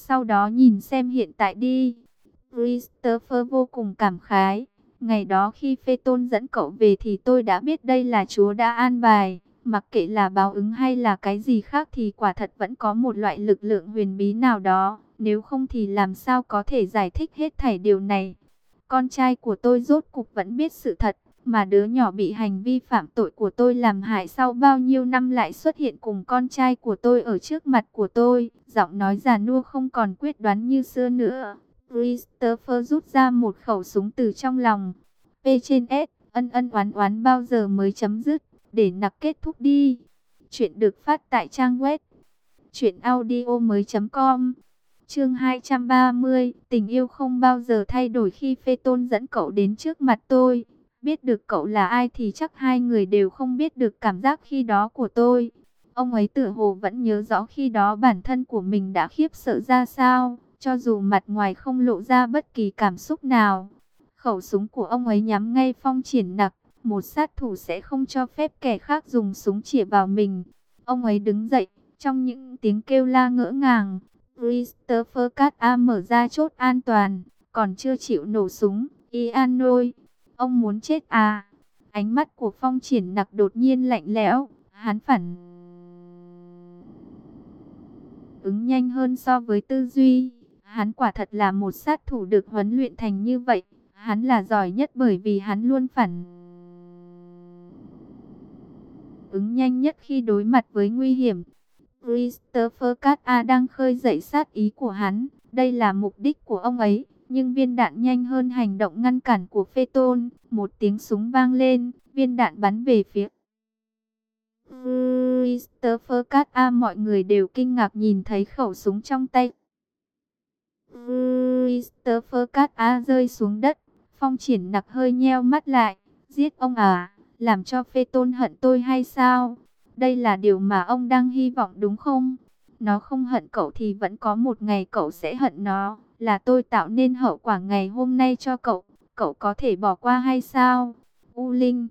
sau đó nhìn xem hiện tại đi. Christopher vô cùng cảm khái. Ngày đó khi Phê Tôn dẫn cậu về thì tôi đã biết đây là Chúa đã an bài. Mặc kệ là báo ứng hay là cái gì khác thì quả thật vẫn có một loại lực lượng huyền bí nào đó. Nếu không thì làm sao có thể giải thích hết thảy điều này. Con trai của tôi rốt cục vẫn biết sự thật. Mà đứa nhỏ bị hành vi phạm tội của tôi làm hại sau bao nhiêu năm lại xuất hiện cùng con trai của tôi ở trước mặt của tôi. Giọng nói già nua không còn quyết đoán như xưa nữa. Christopher rút ra một khẩu súng từ trong lòng. P trên S, ân ân oán oán bao giờ mới chấm dứt, để nặc kết thúc đi. Chuyện được phát tại trang web truyệnaudiomoi.com. Chương 230, tình yêu không bao giờ thay đổi. Khi Phê Tôn dẫn cậu đến trước mặt tôi, biết được cậu là ai thì chắc hai người đều không biết được cảm giác khi đó của tôi. Ông ấy tựa hồ vẫn nhớ rõ khi đó bản thân của mình đã khiếp sợ ra sao, cho dù mặt ngoài không lộ ra bất kỳ cảm xúc nào. Khẩu súng của ông ấy nhắm ngay Phong Triển Nặc, một sát thủ sẽ không cho phép kẻ khác dùng súng chĩa vào mình. Ông ấy đứng dậy, trong những tiếng kêu la ngỡ ngàng. Christopher Cat mở ra chốt an toàn, còn chưa chịu nổ súng. Ian ơi, ông muốn chết à? Ánh mắt của Phong Triển Nặc đột nhiên lạnh lẽo, hắn phản ứng nhanh hơn so với tư duy. Hắn quả thật là một sát thủ được huấn luyện thành như vậy. Hắn là giỏi nhất bởi vì hắn luôn phản ứng nhanh nhất khi đối mặt với nguy hiểm. Christopher Cat đang khơi dậy sát ý của hắn. Đây là mục đích của ông ấy. Nhưng viên đạn nhanh hơn hành động ngăn cản của Phê Tôn. Một tiếng súng vang lên, viên đạn bắn về phía Christopher Cat. Mọi người đều kinh ngạc nhìn thấy khẩu súng trong tay Christopher Cat rơi xuống đất. Phong Triển Nặc hơi nheo mắt lại. Giết ông à? Làm cho Phê Tôn hận tôi hay sao? Đây là điều mà ông đang hy vọng đúng không? Nó không hận cậu thì vẫn có một ngày cậu sẽ hận nó. Là tôi tạo nên hậu quả ngày hôm nay cho cậu. Cậu có thể bỏ qua hay sao? U Linh.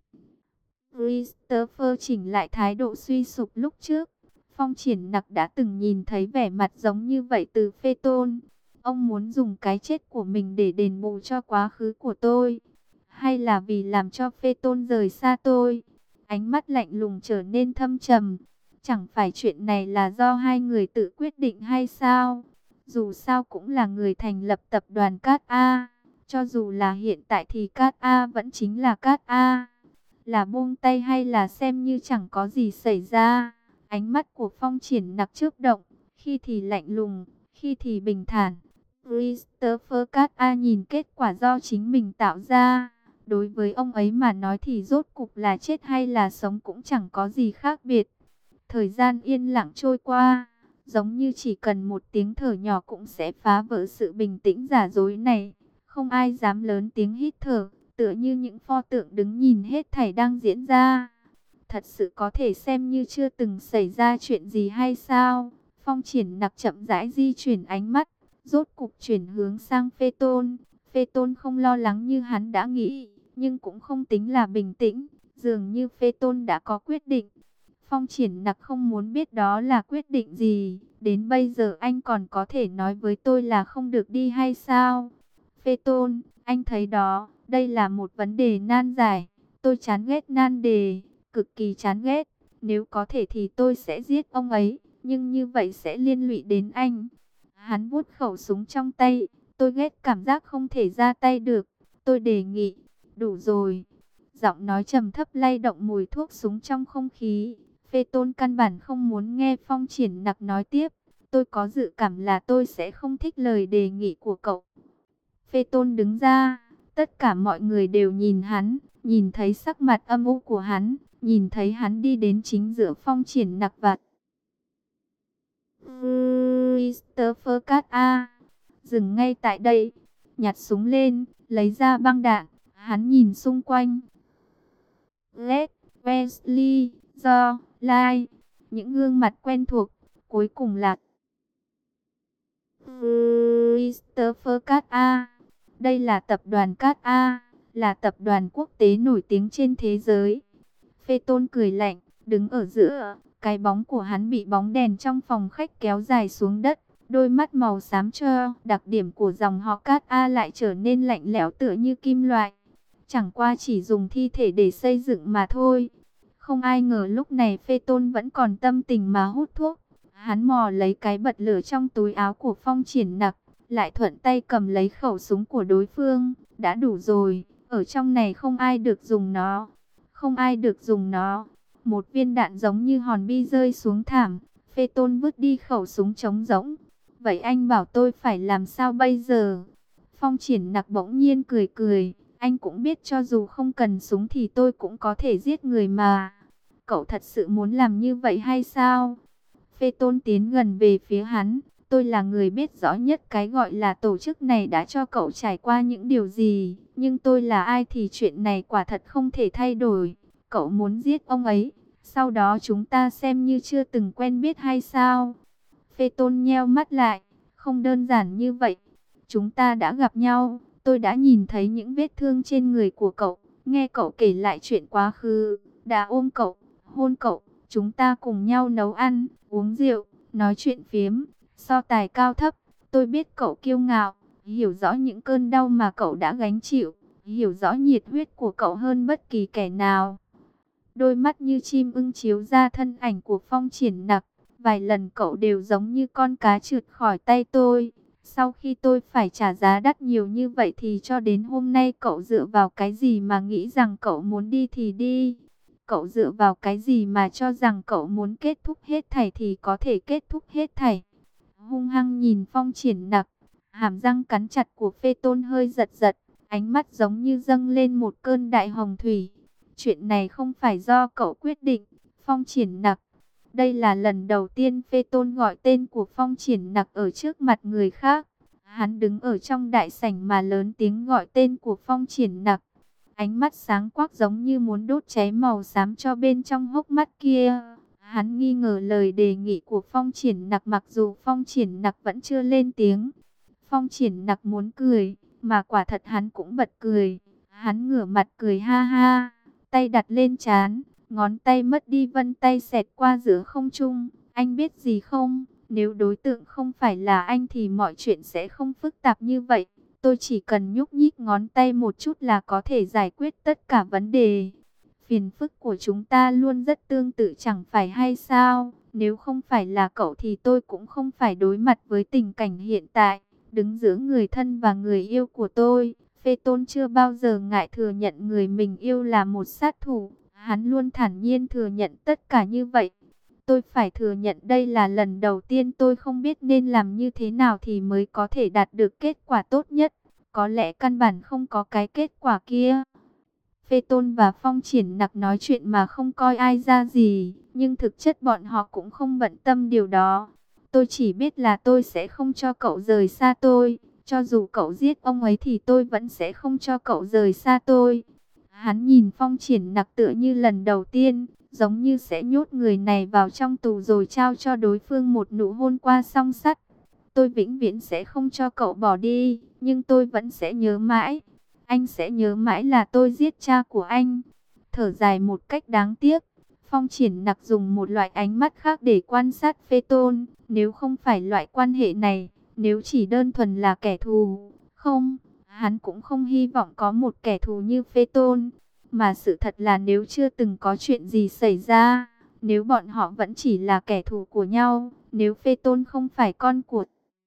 Christopher chỉnh lại thái độ suy sụp lúc trước. Phong Triển Nặc đã từng nhìn thấy vẻ mặt giống như vậy từ Phê Tôn. Ông muốn dùng cái chết của mình để đền bù cho quá khứ của tôi. Hay là vì làm cho Phê Tôn rời xa tôi? Ánh mắt lạnh lùng trở nên thâm trầm. Chẳng phải chuyện này là do hai người tự quyết định hay sao? Dù sao cũng là người thành lập tập đoàn Cát A. Cho dù là hiện tại thì Cát A vẫn chính là Cát A. Là buông tay hay là xem như chẳng có gì xảy ra? Ánh mắt của Phong Triển Nặc chớp động, khi thì lạnh lùng, khi thì bình thản. Christopher Cat nhìn kết quả do chính mình tạo ra. Đối với ông ấy mà nói thì rốt cục là chết hay là sống cũng chẳng có gì khác biệt. Thời gian yên lặng trôi qua, giống như chỉ cần một tiếng thở nhỏ cũng sẽ phá vỡ sự bình tĩnh giả dối này. Không ai dám lớn tiếng hít thở, tựa như những pho tượng đứng nhìn hết thảy đang diễn ra. Thật sự có thể xem như chưa từng xảy ra chuyện gì hay sao? Phong Triển Nặc chậm rãi di chuyển ánh mắt, rốt cục chuyển hướng sang Phê Tôn. Phê Tôn không lo lắng như hắn đã nghĩ, nhưng cũng không tính là bình tĩnh. Dường như Phê Tôn đã có quyết định. Phong Triển Nặc không muốn biết đó là quyết định gì. Đến bây giờ anh còn có thể nói với tôi là không được đi hay sao? Phê Tôn, anh thấy đó, đây là một vấn đề nan giải. Tôi chán ghét nan đề, cực kỳ chán ghét. Nếu có thể thì tôi sẽ giết ông ấy, nhưng như vậy sẽ liên lụy đến anh. Hắn vuốt khẩu súng trong tay. Tôi ghét cảm giác không thể ra tay được. Tôi đề nghị, đủ rồi. Giọng nói trầm thấp lay động mùi thuốc súng trong không khí. Phê Tôn căn bản không muốn nghe Phong Triển Nặc nói tiếp. Tôi có dự cảm là tôi sẽ không thích lời đề nghị của cậu. Phê Tôn đứng ra. Tất cả mọi người đều nhìn hắn. Nhìn thấy sắc mặt âm u của hắn. Nhìn thấy hắn đi đến chính giữa Phong Triển Nặc và Christopher Cat dừng ngay tại đây. Nhặt súng lên, lấy ra băng đạn. Hắn nhìn xung quanh. Led, Wesley, Jo, Lai, những gương mặt quen thuộc, cuối cùng là Christopher Cat. Đây là tập đoàn Cat A, là tập đoàn quốc tế nổi tiếng trên thế giới. Phê Tôn cười lạnh, đứng ở giữa, cái bóng của hắn bị bóng đèn trong phòng khách kéo dài xuống đất. Đôi mắt màu xám cho, đặc điểm của dòng họ Cát A lại trở nên lạnh lẽo tựa như kim loại. Chẳng qua chỉ dùng thi thể để xây dựng mà thôi. Không ai ngờ lúc này Phê Tôn vẫn còn tâm tình mà hút thuốc. Hắn mò lấy cái bật lửa trong túi áo của Phong Triển Nặc, lại thuận tay cầm lấy khẩu súng của đối phương. Đã đủ rồi, ở trong này không ai được dùng nó. Không ai được dùng nó. Một viên đạn giống như hòn bi rơi xuống thảm. Phê Tôn vứt đi khẩu súng trống rỗng. Vậy anh bảo tôi phải làm sao bây giờ? Phong Triển Nặc bỗng nhiên cười cười. Anh cũng biết cho dù không cần súng thì tôi cũng có thể giết người mà. Cậu thật sự muốn làm như vậy hay sao? Phê Tôn tiến gần về phía hắn. Tôi là người biết rõ nhất cái gọi là tổ chức này đã cho cậu trải qua những điều gì. Nhưng tôi là ai thì chuyện này quả thật không thể thay đổi. Cậu muốn giết ông ấy, sau đó chúng ta xem như chưa từng quen biết hay sao? Phê Tôn nheo mắt lại. Không đơn giản như vậy. Chúng ta đã gặp nhau. Tôi đã nhìn thấy những vết thương trên người của cậu. Nghe cậu kể lại chuyện quá khứ. Đã ôm cậu, hôn cậu. Chúng ta cùng nhau nấu ăn, uống rượu, nói chuyện phiếm, so tài cao thấp. Tôi biết cậu kiêu ngạo, hiểu rõ những cơn đau mà cậu đã gánh chịu, hiểu rõ nhiệt huyết của cậu hơn bất kỳ kẻ nào. Đôi mắt như chim ưng chiếu ra thân ảnh của Phong Triển Nặc. Vài lần cậu đều giống như con cá trượt khỏi tay tôi. Sau khi tôi phải trả giá đắt nhiều như vậy thì cho đến hôm nay cậu dựa vào cái gì mà nghĩ rằng cậu muốn đi thì đi? Cậu dựa vào cái gì mà cho rằng cậu muốn kết thúc hết thảy thì có thể kết thúc hết thảy? Hung hăng nhìn Phong Triển Nặc, hàm răng cắn chặt của Phê Tôn hơi giật giật, ánh mắt giống như dâng lên một cơn đại hồng thủy. Chuyện này không phải do cậu quyết định, Phong Triển Nặc. Đây là lần đầu tiên Phê Tôn gọi tên của Phong Triển Nặc ở trước mặt người khác. Hắn đứng ở trong đại sảnh mà lớn tiếng gọi tên của Phong Triển Nặc. Ánh mắt sáng quắc giống như muốn đốt cháy màu xám cho bên trong hốc mắt kia. Hắn nghi ngờ lời đề nghị của Phong Triển Nặc mặc dù Phong Triển Nặc vẫn chưa lên tiếng. Phong Triển Nặc muốn cười, mà quả thật hắn cũng bật cười. Hắn ngửa mặt cười ha ha, tay đặt lên trán, ngón tay mất đi vân tay xẹt qua giữa không trung. Anh biết gì không? Nếu đối tượng không phải là anh thì mọi chuyện sẽ không phức tạp như vậy. Tôi chỉ cần nhúc nhích ngón tay một chút là có thể giải quyết tất cả vấn đề. Phiền phức của chúng ta luôn rất tương tự chẳng phải hay sao? Nếu không phải là cậu thì tôi cũng không phải đối mặt với tình cảnh hiện tại. Đứng giữa người thân và người yêu của tôi, Phê Tôn chưa bao giờ ngại thừa nhận người mình yêu là một sát thủ. Hắn luôn thản nhiên thừa nhận tất cả như vậy. Tôi phải thừa nhận đây là lần đầu tiên tôi không biết nên làm như thế nào thì mới có thể đạt được kết quả tốt nhất. Có lẽ căn bản không có cái kết quả kia. Phê Tôn và Phong Triển Nặc nói chuyện mà không coi ai ra gì, nhưng thực chất bọn họ cũng không bận tâm điều đó. Tôi chỉ biết là tôi sẽ không cho cậu rời xa tôi. Cho dù cậu giết ông ấy thì tôi vẫn sẽ không cho cậu rời xa tôi. Hắn nhìn Phong Triển Nặc tựa như lần đầu tiên, giống như sẽ nhốt người này vào trong tù rồi trao cho đối phương một nụ hôn qua song sắt. Tôi vĩnh viễn sẽ không cho cậu bỏ đi, nhưng tôi vẫn sẽ nhớ mãi. Anh sẽ nhớ mãi là tôi giết cha của anh. Thở dài một cách đáng tiếc, Phong Triển Nặc dùng một loại ánh mắt khác để quan sát Phê Tôn. Nếu không phải loại quan hệ này, nếu chỉ đơn thuần là kẻ thù, không, hắn cũng không hy vọng có một kẻ thù như Phê Tôn. Mà sự thật là nếu chưa từng có chuyện gì xảy ra, nếu bọn họ vẫn chỉ là kẻ thù của nhau, nếu Phê Tôn không phải con của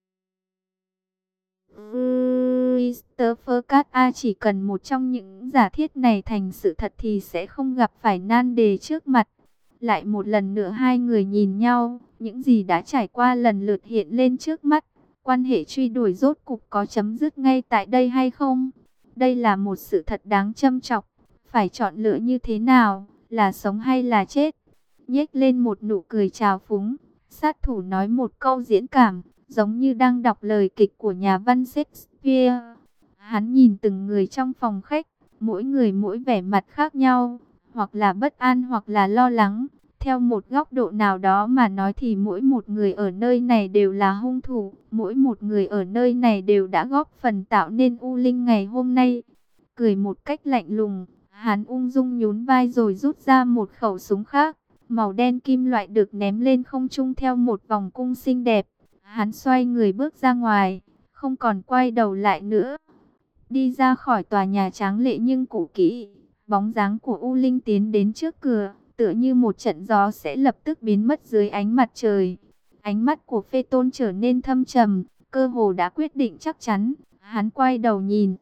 Christopher Cat A, chỉ cần một trong những giả thiết này thành sự thật thì sẽ không gặp phải nan đề trước mặt. Lại một lần nữa hai người nhìn nhau, những gì đã trải qua lần lượt hiện lên trước mắt. Quan hệ truy đuổi rốt cục có chấm dứt ngay tại đây hay không? Đây là một sự thật đáng châm chọc. Phải chọn lựa như thế nào, là sống hay là chết? Nhếch lên một nụ cười trào phúng, sát thủ nói một câu diễn cảm, giống như đang đọc lời kịch của nhà văn Shakespeare. Hắn nhìn từng người trong phòng khách, mỗi người mỗi vẻ mặt khác nhau, hoặc là bất an hoặc là lo lắng. Theo một góc độ nào đó mà nói thì mỗi một người ở nơi này đều là hung thủ, mỗi một người ở nơi này đều đã góp phần tạo nên U Linh ngày hôm nay. Cười một cách lạnh lùng, hắn ung dung nhún vai rồi rút ra một khẩu súng khác, màu đen kim loại được ném lên không trung theo một vòng cung xinh đẹp. Hắn xoay người bước ra ngoài, không còn quay đầu lại nữa. Đi ra khỏi tòa nhà tráng lệ nhưng cũ kỹ, bóng dáng của U Linh tiến đến trước cửa, tựa như một trận gió sẽ lập tức biến mất dưới ánh mặt trời. Ánh mắt của Phê Tôn trở nên thâm trầm, cơ hồ đã quyết định chắc chắn. Hắn quay đầu nhìn.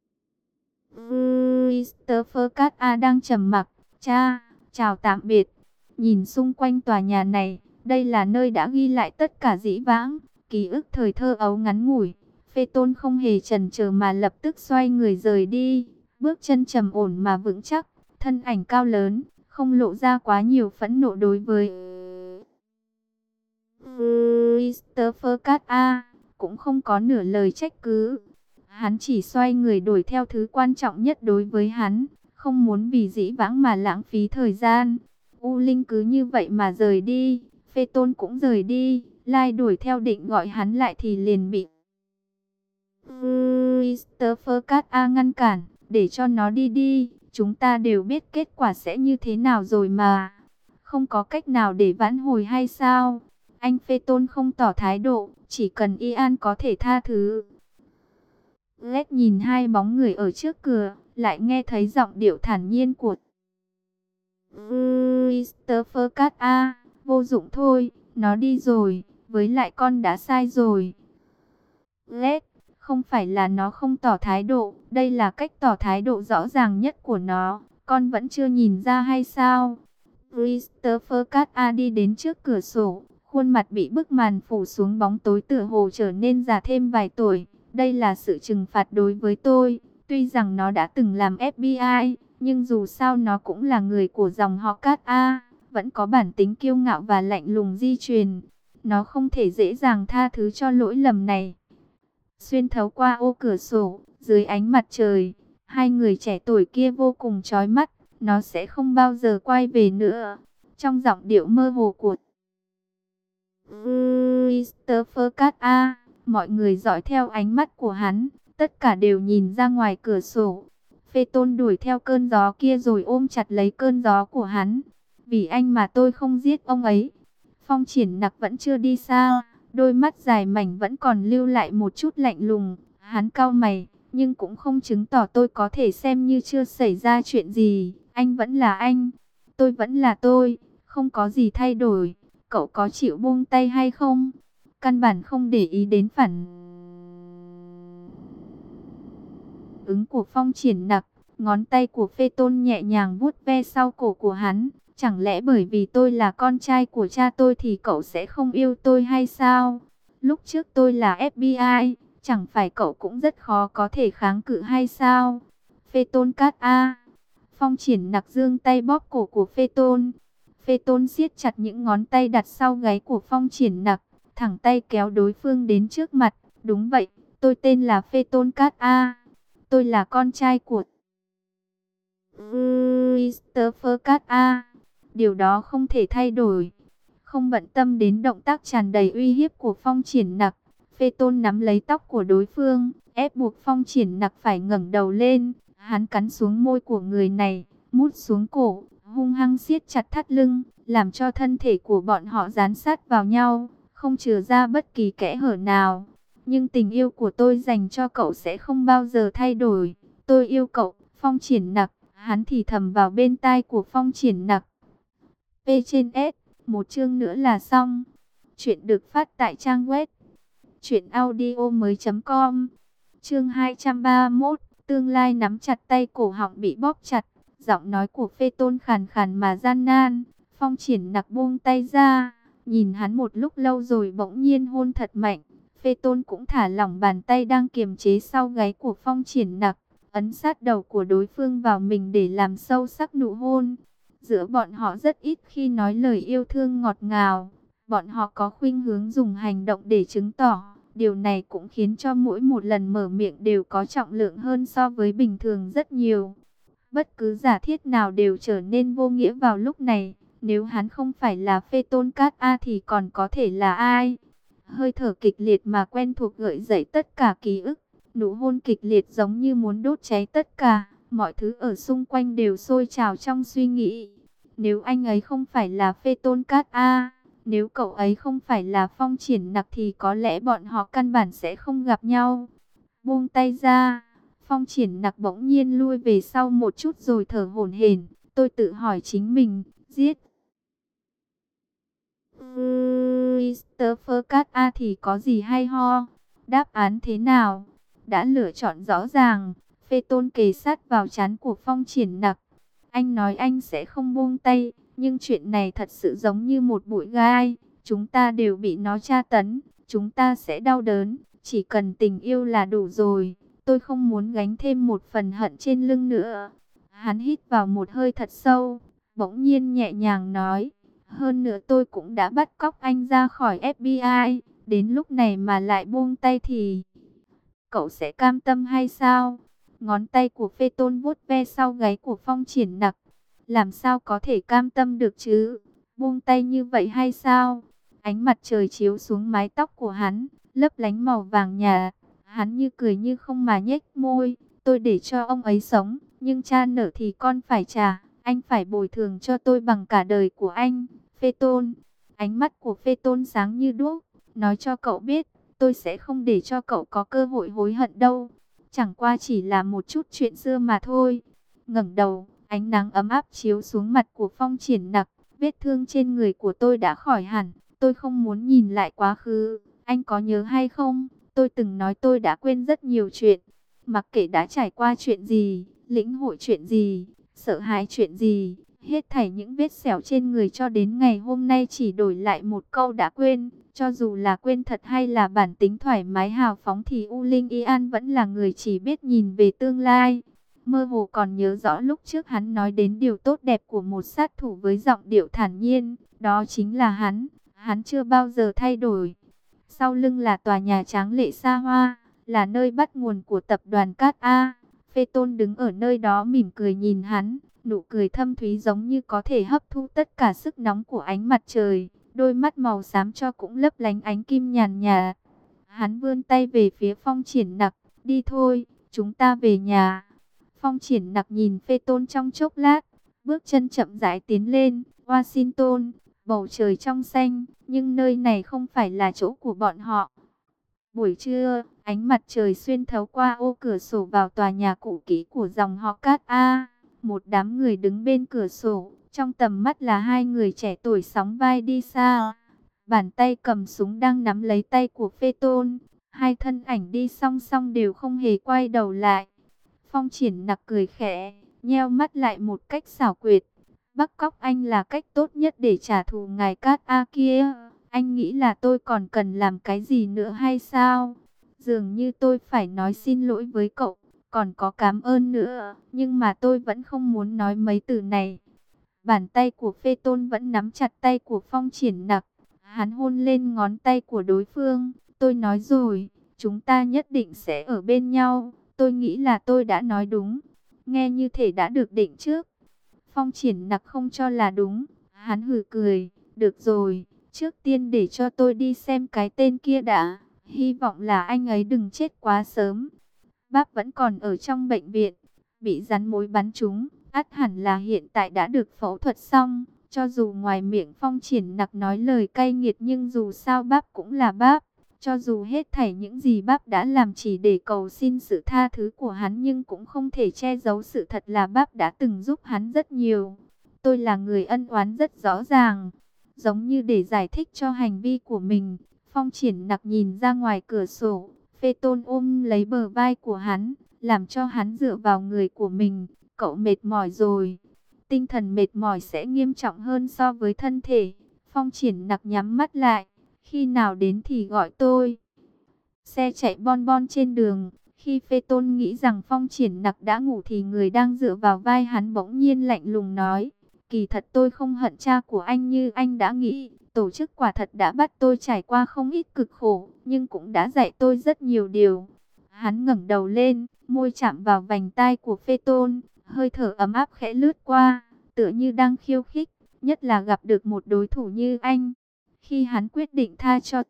Christopher Cat A đang trầm mặc. Cha, chào tạm biệt. Nhìn xung quanh tòa nhà này, đây là nơi đã ghi lại tất cả dĩ vãng, ký ức thời thơ ấu ngắn ngủi. Phê Tôn không hề chần chờ mà lập tức xoay người rời đi, bước chân trầm ổn mà vững chắc, thân ảnh cao lớn, không lộ ra quá nhiều phẫn nộ đối với Christopher Cat A, cũng không có nửa lời trách cứ. Hắn chỉ xoay người đuổi theo thứ quan trọng nhất đối với hắn, không muốn vì dĩ vãng mà lãng phí thời gian. U Linh cứ như vậy mà rời đi, Phê Tôn cũng rời đi, Lai đuổi theo định gọi hắn lại thì liền bị Christopher Cat A ngăn cản, để cho nó đi đi, chúng ta đều biết kết quả sẽ như thế nào rồi mà. Không có cách nào để vãn hồi hay sao? Anh Phê Tôn không tỏ thái độ, chỉ cần Y An có thể tha thứ. Lét nhìn hai bóng người ở trước cửa, lại nghe thấy giọng điệu thản nhiên của Christopher Cat A. Vô dụng thôi, nó đi rồi, với lại con đã sai rồi. Lét, không phải là nó không tỏ thái độ, đây là cách tỏ thái độ rõ ràng nhất của nó, con vẫn chưa nhìn ra hay sao? Christopher Cat A đi đến trước cửa sổ, khuôn mặt bị bức màn phủ xuống bóng tối tựa hồ trở nên già thêm vài tuổi. Đây là sự trừng phạt đối với tôi, tuy rằng nó đã từng làm FBI, nhưng dù sao nó cũng là người của dòng họ Cat A, vẫn có bản tính kiêu ngạo và lạnh lùng di truyền. Nó không thể dễ dàng tha thứ cho lỗi lầm này. Xuyên thấu qua ô cửa sổ, dưới ánh mặt trời, hai người trẻ tuổi kia vô cùng chói mắt, nó sẽ không bao giờ quay về nữa. Trong giọng điệu mơ hồ của Christopher Cat A, mọi người dõi theo ánh mắt của hắn, tất cả đều nhìn ra ngoài cửa sổ. Phê Tôn đuổi theo cơn gió kia rồi ôm chặt lấy cơn gió của hắn. Vì anh mà tôi không giết ông ấy. Phong Triển Nặc vẫn chưa đi xa, đôi mắt dài mảnh vẫn còn lưu lại một chút lạnh lùng. Hắn cau mày, nhưng cũng không chứng tỏ tôi có thể xem như chưa xảy ra chuyện gì. Anh vẫn là anh, tôi vẫn là tôi, không có gì thay đổi. Cậu có chịu buông tay hay không? Căn bản không để ý đến phản ứng của Phong Triển Nặc. Ngón tay của Phê Tôn nhẹ nhàng vuốt ve sau cổ của hắn. Chẳng lẽ bởi vì tôi là con trai của cha tôi thì cậu sẽ không yêu tôi hay sao? Lúc trước tôi là FBI, chẳng phải cậu cũng rất khó có thể kháng cự hay sao? Phê Tôn Cat A. Phong Triển Nặc giương tay bóp cổ của Phê Tôn. Phê Tôn siết chặt những ngón tay đặt sau gáy của Phong Triển Nặc, thẳng tay kéo đối phương đến trước mặt. Đúng vậy, tôi tên là Phê Tôn Cat A. Tôi là con trai của Christopher Cat A. Điều đó không thể thay đổi. Không bận tâm đến động tác tràn đầy uy hiếp của Phong Triển Nặc, Phê Tôn nắm lấy tóc của đối phương, ép buộc Phong Triển Nặc phải ngẩng đầu lên. Hắn cắn xuống môi của người này, mút xuống cổ, hung hăng siết chặt thắt lưng, làm cho thân thể của bọn họ dán sát vào nhau, không chừa ra bất kỳ kẽ hở nào. Nhưng tình yêu của tôi dành cho cậu sẽ không bao giờ thay đổi. Tôi yêu cậu, Phong Triển Nặc. Hắn thì thầm vào bên tai của Phong Triển Nặc. P trên S, một chương nữa là xong. Chuyện được phát tại trang web truyệnaudiomoi.com. Chương 231, tương lai nắm chặt tay cổ họng bị bóp chặt, giọng nói của Phê Tôn khàn khàn mà gian nan. Phong Triển Nặc buông tay ra, nhìn hắn một lúc lâu rồi bỗng nhiên hôn thật mạnh. Phê Tôn cũng thả lỏng bàn tay đang kiềm chế sau gáy của Phong Triển Nặc, ấn sát đầu của đối phương vào mình để làm sâu sắc nụ hôn. Giữa bọn họ rất ít khi nói lời yêu thương ngọt ngào, bọn họ có khuynh hướng dùng hành động để chứng tỏ. Điều này cũng khiến cho mỗi một lần mở miệng đều có trọng lượng hơn so với bình thường rất nhiều. Bất cứ giả thiết nào đều trở nên vô nghĩa vào lúc này. Nếu hắn không phải là Phê Tôn Cat A thì còn có thể là ai? Hơi thở kịch liệt mà quen thuộc gợi dậy tất cả ký ức. Nụ hôn kịch liệt giống như muốn đốt cháy tất cả. Mọi thứ ở xung quanh đều sôi trào trong suy nghĩ. Nếu anh ấy không phải là Phê Tôn Cat A, Nếu cậu ấy không phải là Phong Triển Nặc thì có lẽ bọn họ căn bản sẽ không gặp nhau. Buông tay ra, Phong Triển Nặc bỗng nhiên lui về sau một chút rồi thở hổn hển. Tôi tự hỏi chính mình, giết Christopher Cat A thì có gì hay ho? Đáp án thế nào? Đã lựa chọn rõ ràng. Phê Tôn kề sát vào trán của Phong Triển Nặc. Anh nói anh sẽ không buông tay, nhưng chuyện này thật sự giống như một bụi gai. Chúng ta đều bị nó tra tấn, chúng ta sẽ đau đớn. Chỉ cần tình yêu là đủ rồi. Tôi không muốn gánh thêm một phần hận trên lưng nữa. Hắn hít vào một hơi thật sâu, bỗng nhiên nhẹ nhàng nói. Hơn nữa tôi cũng đã bắt cóc anh ra khỏi FBI. Đến lúc này mà lại buông tay thì cậu sẽ cam tâm hay sao? Ngón tay của Phê Tôn vuốt ve sau gáy của Phong Triển Nặc. Làm sao có thể cam tâm được chứ? Buông tay như vậy hay sao? Ánh mặt trời chiếu xuống mái tóc của hắn, lấp lánh màu vàng nhạt. Hắn như cười như không mà nhếch môi. Tôi để cho ông ấy sống, nhưng cha nợ thì con phải trả. Anh phải bồi thường cho tôi bằng cả đời của anh. Phê Tôn. Ánh mắt của Phê Tôn sáng như đuốc. Nói cho cậu biết, tôi sẽ không để cho cậu có cơ hội hối hận đâu. Chẳng qua chỉ là một chút chuyện xưa mà thôi. Ngẩng đầu, ánh nắng ấm áp chiếu xuống mặt của Phong Triển Nặc. Vết thương trên người của tôi đã khỏi hẳn. Tôi không muốn nhìn lại quá khứ. Anh có nhớ hay không? Tôi từng nói tôi đã quên rất nhiều chuyện. Mặc kệ đã trải qua chuyện gì, lĩnh hội chuyện gì, sợ hãi chuyện gì, hết thảy những vết sẹo trên người cho đến ngày hôm nay chỉ đổi lại một câu đã quên. Cho dù là quên thật hay là bản tính thoải mái hào phóng thì U Linh Y An vẫn là người chỉ biết nhìn về tương lai. Mơ hồ còn nhớ rõ lúc trước hắn nói đến điều tốt đẹp của một sát thủ với giọng điệu thản nhiên. Đó chính là hắn chưa bao giờ thay đổi. Sau lưng là tòa nhà tráng lệ xa hoa, là nơi bắt nguồn của tập đoàn Cát A. Phê Tôn đứng ở nơi đó mỉm cười nhìn hắn, nụ cười thâm thúy giống như có thể hấp thu tất cả sức nóng của ánh mặt trời. Đôi mắt màu xám cho cũng lấp lánh ánh kim nhàn nhạt. Hắn vươn tay về phía Phong Triển Nặc, đi thôi, chúng ta về nhà. Phong Triển Nặc nhìn Phê Tôn trong chốc lát, bước chân chậm rãi tiến lên. Washington, bầu trời trong xanh, nhưng nơi này không phải là chỗ của bọn họ. Buổi trưa, ánh mặt trời xuyên thấu qua ô cửa sổ vào tòa nhà cũ kỹ của dòng họ Cát A. Một đám người đứng bên cửa sổ, trong tầm mắt là hai người trẻ tuổi sóng vai đi xa. Bàn tay cầm súng đang nắm lấy tay của Phê Tôn. Hai thân ảnh đi song song đều không hề quay đầu lại. Phong Triển Nặc cười khẽ, nheo mắt lại một cách xảo quyệt. Bắt cóc anh là cách tốt nhất để trả thù ngài Cát A kia. Anh nghĩ là tôi còn cần làm cái gì nữa hay sao? Dường như tôi phải nói xin lỗi với cậu, còn có cảm ơn nữa. Nhưng mà tôi vẫn không muốn nói mấy từ này. Bàn tay của Phê Tôn vẫn nắm chặt tay của Phong Triển Nặc. Hắn hôn lên ngón tay của đối phương. Tôi nói rồi, chúng ta nhất định sẽ ở bên nhau. Tôi nghĩ là tôi đã nói đúng. Nghe như thể đã được định trước. Phong Triển Nặc không cho là đúng. Hắn hừ cười. Được rồi, trước tiên để cho tôi đi xem cái tên kia đã. Hy vọng là anh ấy đừng chết quá sớm. Bác vẫn còn ở trong bệnh viện, bị rắn mối bắn trúng. Ắt hẳn là hiện tại đã được phẫu thuật xong. Cho dù ngoài miệng Phong Triển Nặc nói lời cay nghiệt nhưng dù sao bác cũng là bác. Cho dù hết thảy những gì bác đã làm chỉ để cầu xin sự tha thứ của hắn nhưng cũng không thể che giấu sự thật là bác đã từng giúp hắn rất nhiều. Tôi là người ân oán rất rõ ràng. Giống như để giải thích cho hành vi của mình, Phong Triển Nặc nhìn ra ngoài cửa sổ. Phê Tôn ôm lấy bờ vai của hắn, làm cho hắn dựa vào người của mình. Cậu mệt mỏi rồi. Tinh thần mệt mỏi sẽ nghiêm trọng hơn so với thân thể. Phong Triển Nặc nhắm mắt lại. Khi nào đến thì gọi tôi. Xe chạy bon bon trên đường. Khi Phê Tôn nghĩ rằng Phong Triển Nặc đã ngủ thì người đang dựa vào vai hắn bỗng nhiên lạnh lùng nói. Kỳ thật tôi không hận cha của anh như anh đã nghĩ. Tổ chức quả thật đã bắt tôi trải qua không ít cực khổ, nhưng cũng đã dạy tôi rất nhiều điều. Hắn ngẩng đầu lên, môi chạm vào vành tai của Phê Tôn. Hơi thở ấm áp khẽ lướt qua, tựa như đang khiêu khích, nhất là gặp được một đối thủ như anh. Khi hắn quyết định tha cho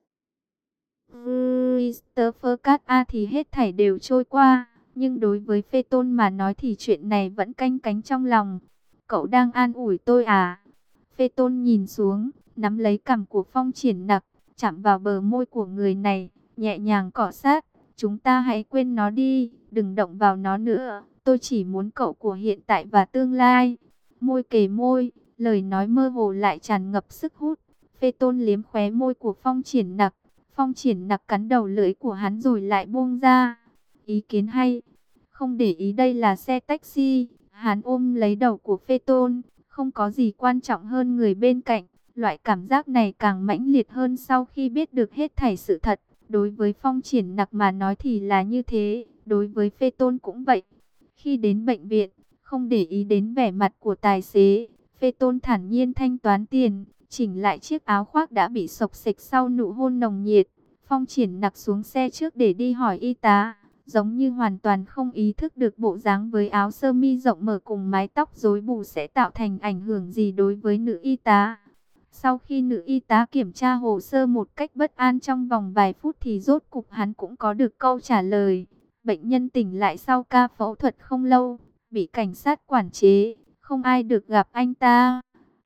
Christopher Cat A thì hết thảy đều trôi qua. Nhưng đối với Phê Tôn mà nói thì chuyện này vẫn canh cánh trong lòng. Cậu đang an ủi tôi à? Phê Tôn nhìn xuống, nắm lấy cằm của Phong Triển Nặc, chạm vào bờ môi của người này, nhẹ nhàng cọ sát. Chúng ta hãy quên nó đi, đừng động vào nó nữa. Tôi chỉ muốn cậu của hiện tại và tương lai. Môi kề môi, lời nói mơ hồ lại tràn ngập sức hút. Phê Tôn liếm khóe môi của Phong Triển Nặc. Phong Triển Nặc cắn đầu lưỡi của hắn rồi lại buông ra. Ý kiến hay. Không để ý đây là xe taxi. Hắn ôm lấy đầu của Phê Tôn. Không có gì quan trọng hơn người bên cạnh. Loại cảm giác này càng mãnh liệt hơn sau khi biết được hết thảy sự thật. Đối với Phong Triển Nặc mà nói thì là như thế. Đối với Phê Tôn cũng vậy. Khi đến bệnh viện, không để ý đến vẻ mặt của tài xế, Phê Tôn thản nhiên thanh toán tiền, chỉnh lại chiếc áo khoác đã bị xộc xệch sau nụ hôn nồng nhiệt. Phong Triển Nặc xuống xe trước để đi hỏi y tá, giống như hoàn toàn không ý thức được bộ dáng với áo sơ mi rộng mở cùng mái tóc rối bù sẽ tạo thành ảnh hưởng gì đối với nữ y tá. Sau khi nữ y tá kiểm tra hồ sơ một cách bất an trong vòng vài phút thì rốt cục hắn cũng có được câu trả lời. Bệnh nhân tỉnh lại sau ca phẫu thuật không lâu, bị cảnh sát quản chế, không ai được gặp anh ta.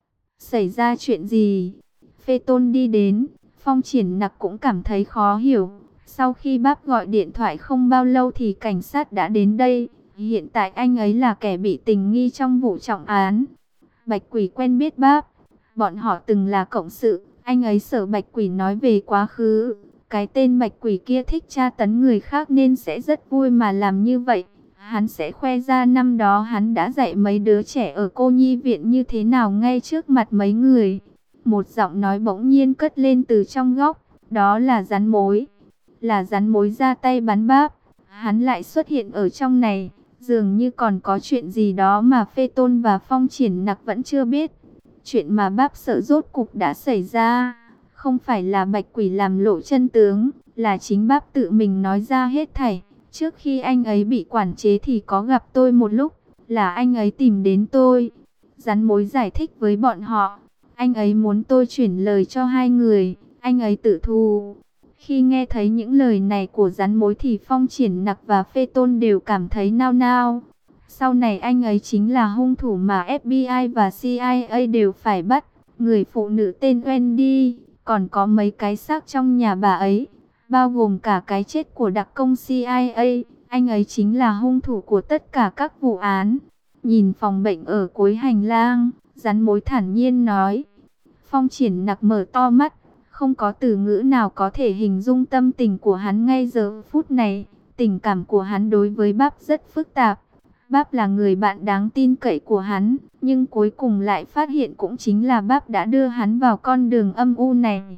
Xảy ra chuyện gì? Phê Tôn đi đến, Phong Triển Nặc cũng cảm thấy khó hiểu. Sau khi bác gọi điện thoại không bao lâu thì cảnh sát đã đến đây. Hiện tại anh ấy là kẻ bị tình nghi trong vụ trọng án. Bạch Quỷ quen biết bác, bọn họ từng là cộng sự. Anh ấy sợ Bạch Quỷ nói về quá khứ. Cái tên Bạch Quỷ kia thích tra tấn người khác nên sẽ rất vui mà làm như vậy. Hắn sẽ khoe ra năm đó hắn đã dạy mấy đứa trẻ ở cô nhi viện như thế nào ngay trước mặt mấy người. Một giọng nói bỗng nhiên cất lên từ trong góc. Đó là Rắn Mối. Là Rắn Mối ra tay bắn bác. Hắn lại xuất hiện ở trong này. Dường như còn có chuyện gì đó mà Phê Tôn và Phong Triển Nặc vẫn chưa biết. Chuyện mà bác sợ rốt cục đã xảy ra. Không phải là Bạch Quỷ làm lộ chân tướng, là chính bác tự mình nói ra hết thảy. Trước khi anh ấy bị quản chế thì có gặp tôi một lúc, là anh ấy tìm đến tôi. Rắn Mối giải thích với bọn họ, anh ấy muốn tôi chuyển lời cho hai người, anh ấy tự thù. Khi nghe thấy những lời này của Rắn Mối thì Phong Triển Nặc và Phê Tôn đều cảm thấy nao nao. Sau này anh ấy chính là hung thủ mà FBI và CIA đều phải bắt. Người phụ nữ tên Wendy, còn có mấy cái xác trong nhà bà ấy, bao gồm cả cái chết của đặc công CIA. Anh ấy chính là hung thủ của tất cả các vụ án. Nhìn phòng bệnh ở cuối hành lang, Rắn Mối thản nhiên nói. Phong Triển Nặc mở to mắt, không có từ ngữ nào có thể hình dung tâm tình của hắn ngay giờ phút này. Tình cảm của hắn đối với bác rất phức tạp. Bác là người bạn đáng tin cậy của hắn, nhưng cuối cùng lại phát hiện cũng chính là bác đã đưa hắn vào con đường âm u này.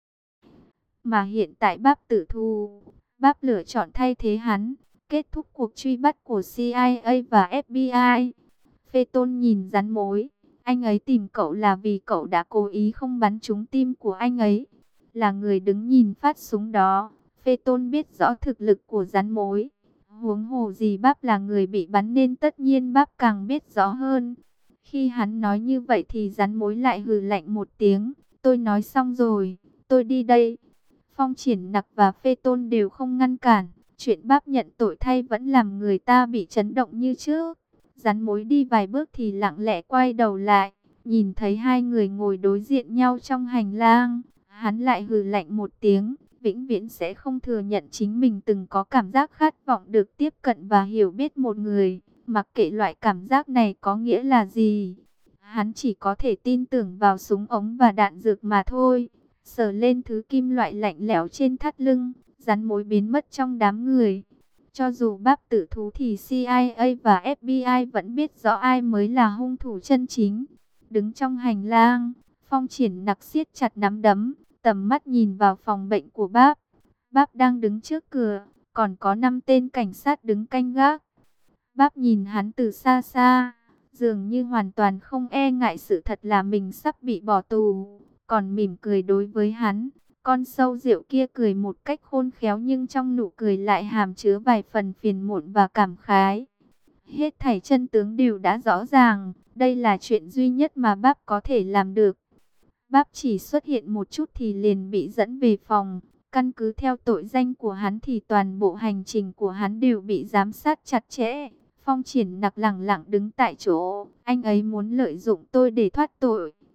Mà hiện tại bác tự thù, bác lựa chọn thay thế hắn, kết thúc cuộc truy bắt của CIA và FBI. Phê Tôn nhìn Rắn Mối, anh ấy tìm cậu là vì cậu đã cố ý không bắn trúng tim của anh ấy. Là người đứng nhìn phát súng đó, Phê Tôn biết rõ thực lực của Rắn Mối. Huống hồ gì bác là người bị bắn nên tất nhiên bác càng biết rõ hơn. Khi hắn nói như vậy thì Rắn Mối lại hừ lạnh một tiếng. Tôi nói xong rồi, tôi đi đây. Phong Triển Nặc và Phê Tôn đều không ngăn cản. Chuyện bác nhận tội thay vẫn làm người ta bị chấn động như trước. Rắn Mối đi vài bước thì lặng lẽ quay đầu lại. Nhìn thấy hai người ngồi đối diện nhau trong hành lang. Hắn lại hừ lạnh một tiếng. Vĩnh viễn sẽ không thừa nhận chính mình từng có cảm giác khát vọng được tiếp cận và hiểu biết một người, mặc kệ loại cảm giác này có nghĩa là gì. Hắn chỉ có thể tin tưởng vào súng ống và đạn dược mà thôi. Sờ lên thứ kim loại lạnh lẽo trên thắt lưng, Rắn Mối biến mất trong đám người. Cho dù bác tự thú thì CIA và FBI vẫn biết rõ ai mới là hung thủ chân chính. Đứng trong hành lang, Phong Triển Nặc siết chặt nắm đấm, tầm mắt nhìn vào phòng bệnh của bác. Bác đang đứng trước cửa, còn có 5 tên cảnh sát đứng canh gác. Bác nhìn hắn từ xa xa, dường như hoàn toàn không e ngại sự thật là mình sắp bị bỏ tù, còn mỉm cười đối với hắn. Con sâu rượu kia cười một cách khôn khéo nhưng trong nụ cười lại hàm chứa vài phần phiền muộn và cảm khái. Hết thảy chân tướng đều đã rõ ràng, đây là chuyện duy nhất mà bác có thể làm được. Bác chỉ xuất hiện một chút thì liền bị dẫn về phòng. Căn cứ theo tội danh của hắn thì toàn bộ hành trình của hắn đều bị giám sát chặt chẽ. Phong Triển Nặc lẳng lặng đứng tại chỗ. Anh ấy muốn lợi dụng tôi để thoát tội.